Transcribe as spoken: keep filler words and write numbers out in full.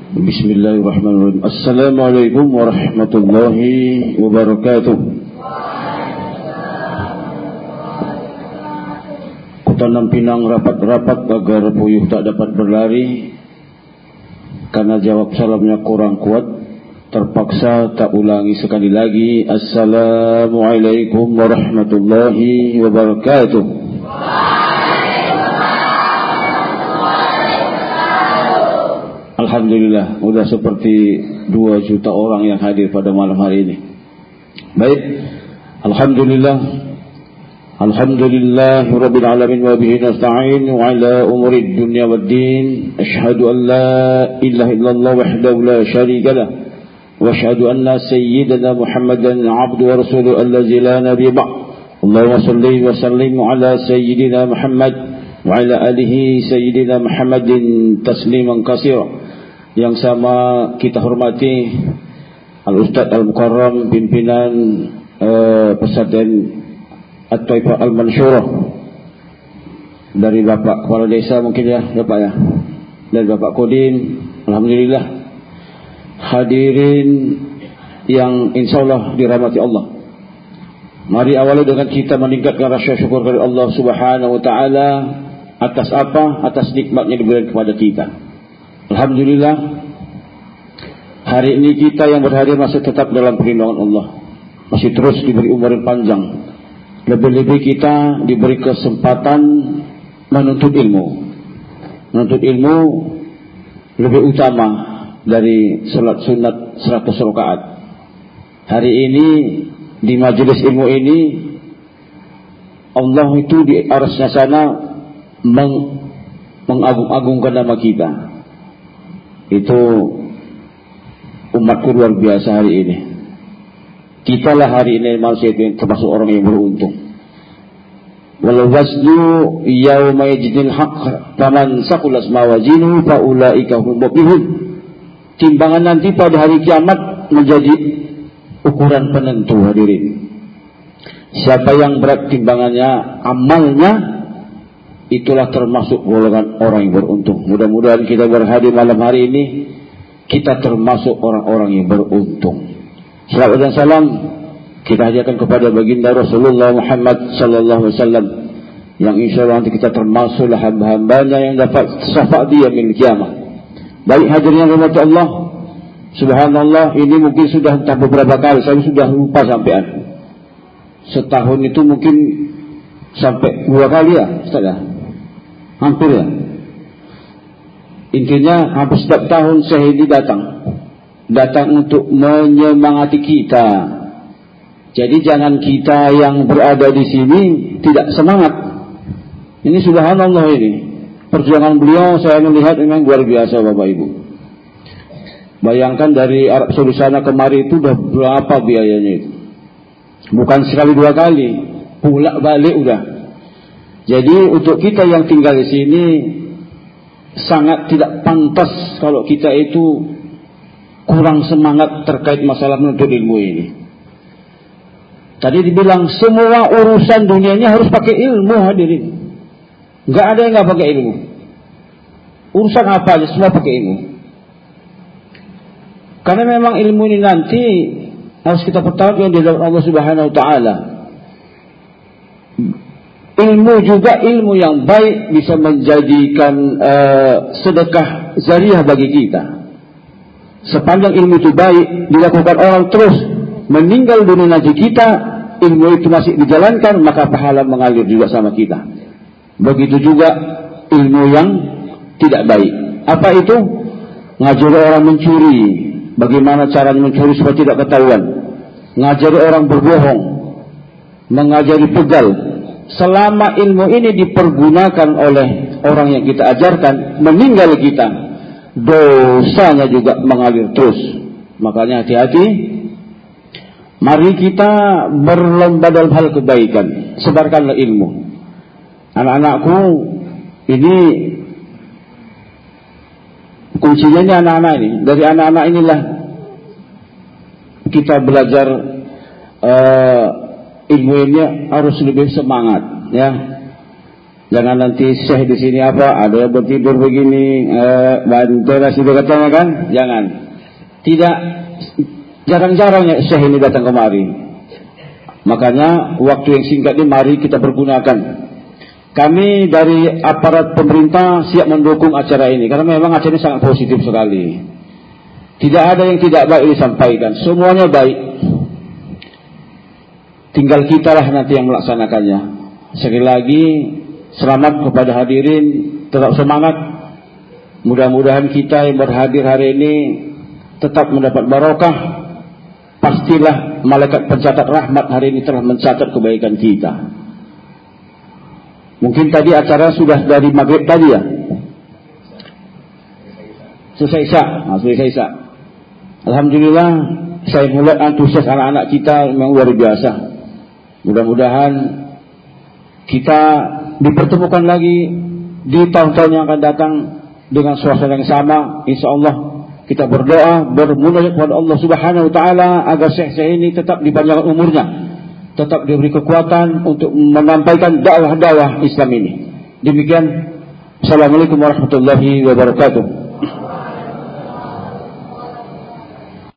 Bismillahirrahmanirrahim. Assalamualaikum warahmatullahi wabarakatuh. Kutanam pinang rapat-rapat agar puyuh tak dapat berlari. Karena jawab salamnya kurang kuat, terpaksa tak ulangi sekali lagi. Assalamualaikum warahmatullahi wabarakatuh. Alhamdulillah, sudah seperti dua juta orang yang hadir pada malam hari ini. Baik, Alhamdulillah, Alhamdulillah Rabbil Alamin wa bihi nasta'in wa ala umuri dunya waddin. Ashhadu an la ilaha illallah wahdahu la syarika lah wa ashhadu anna sayyidana Muhammadan abdu wa rasuluhu allazi la nabiyya ba'd. Allahumma salli wa sallim ala sayyidina Muhammad wa ala alihi sayyidina Muhammadin tasliman katsira. Yang sama kita hormati Al-Ustaz Al-Mukarram, pimpinan uh, pesantren At-Taifah Al-Mansyurah, dari Bapak Kepala Desa mungkin ya Bapak ya, dari Bapak Kodim. Alhamdulillah, hadirin yang insyaallah dirahmati Allah. Mari awali dengan kita meningkatkan rasa syukur kepada Allah Subhanahu wa taala atas apa? Atas nikmatnya diberikan kepada kita. Alhamdulillah, hari ini kita yang berhadir masih tetap dalam perlindungan Allah, masih terus diberi umur yang panjang. Lebih-lebih kita diberi kesempatan menuntut ilmu. Menuntut ilmu lebih utama dari salat sunat seratus rakaat. Hari ini di majelis ilmu ini, Allah itu di arasnya sana meng, mengagung-agungkan nama kita. Itu umatku luar biasa hari ini. Kitalah hari ini manusia itu termasuk orang yang beruntung. Walau wasnu yauma yajidil haqq faman saqulat mawazinuhu fa ulaika humul muflihun. Timbangan nanti pada hari kiamat menjadi ukuran penentu hadirin. Siapa yang berat timbangannya, amalnya, itulah termasuk golongan orang yang beruntung. Mudah-mudahan kita berhadir malam hari ini, kita termasuk orang-orang yang beruntung. Salawat dan salam kita hadiahkan kepada baginda Rasulullah Muhammad sallallahu alaihi wasallam, yang insyaallah nanti kita termasuklah hamba-hambanya yang dapat syafaat dia yaumil kiamah. Baik hadirin yang dirahmati Allah, subhanallah, ini mungkin sudah entah beberapa kali saya sudah lupa sampean. Setahun itu mungkin sampai dua kali ya, Ustaz ya. Hampir ya. Intinya hampir setiap tahun saya ini datang Datang untuk menyemangati kita. Jadi jangan kita yang berada di sini tidak semangat. Ini subhanallah, ini perjuangan beliau saya melihat memang luar biasa Bapak Ibu. Bayangkan dari Arab Saudi sana kemari itu udah berapa biayanya itu. Bukan sekali dua kali, pulak balik udah. Jadi untuk kita yang tinggal di sini sangat tidak pantas kalau kita itu kurang semangat terkait masalah menuntut ilmu ini. Tadi dibilang semua urusan dunianya harus pakai ilmu hadirin. Enggak ada yang enggak pakai ilmu. Urusan apa aja semua pakai ilmu. Karena memang ilmu ini nanti harus kita pertahankan di dalam Allah Subhanahu wa taala. Ilmu juga ilmu yang baik bisa menjadikan uh, sedekah jariah bagi kita. Sepanjang ilmu itu baik dilakukan orang terus meninggal dunia nanti kita, ilmu itu masih dijalankan, maka pahala mengalir juga sama kita. Begitu juga ilmu yang tidak baik. Apa itu? Ngajari orang mencuri, bagaimana caranya mencuri supaya tidak ketahuan. Ngajari orang berbohong, mengajari pegal. Selama ilmu ini dipergunakan oleh orang yang kita ajarkan, meninggal kita, dosanya juga mengalir terus. Makanya hati-hati. Mari kita berlomba dalam hal kebaikan. Sebarkanlah ilmu. Anak-anakku, ini kuncinya ini anak-anak ini. Dari anak-anak inilah kita belajar uh, ilmu ini harus lebih semangat, ya. Jangan nanti syekh di sini apa, ada yang bertidur begini, eh, bantera sudah katanya kan? Jangan. Tidak, jarang-jarang ya syekh ini datang kemari. Makanya waktu yang singkat ini mari kita pergunakan. Kami dari aparat pemerintah siap mendukung acara ini karena memang acara ini sangat positif sekali. Tidak ada yang tidak baik disampaikan, semuanya baik. Tinggal kita lah nanti yang melaksanakannya. Sekali lagi, selamat kepada hadirin, tetap semangat. Mudah-mudahan kita yang berhadir hari ini tetap mendapat barokah. Pastilah malaikat pencatat rahmat hari ini telah mencatat kebaikan kita. Mungkin tadi acara sudah dari maghrib tadi ya? Selesai isya, nah, selesai isya. Alhamdulillah, saya mulai antusias anak-anak kita memang luar biasa. Mudah-mudahan kita dipertemukan lagi di tahun-tahun yang akan datang dengan suasana yang sama. Insya Allah kita berdoa, bermunajat kepada Allah Subhanahu Wa Taala agar syekh-syekh ini tetap dipanjangkan umurnya, tetap diberi kekuatan untuk menyampaikan dakwah-dakwah Islam ini. Demikian. Assalamualaikum warahmatullahi wabarakatuh.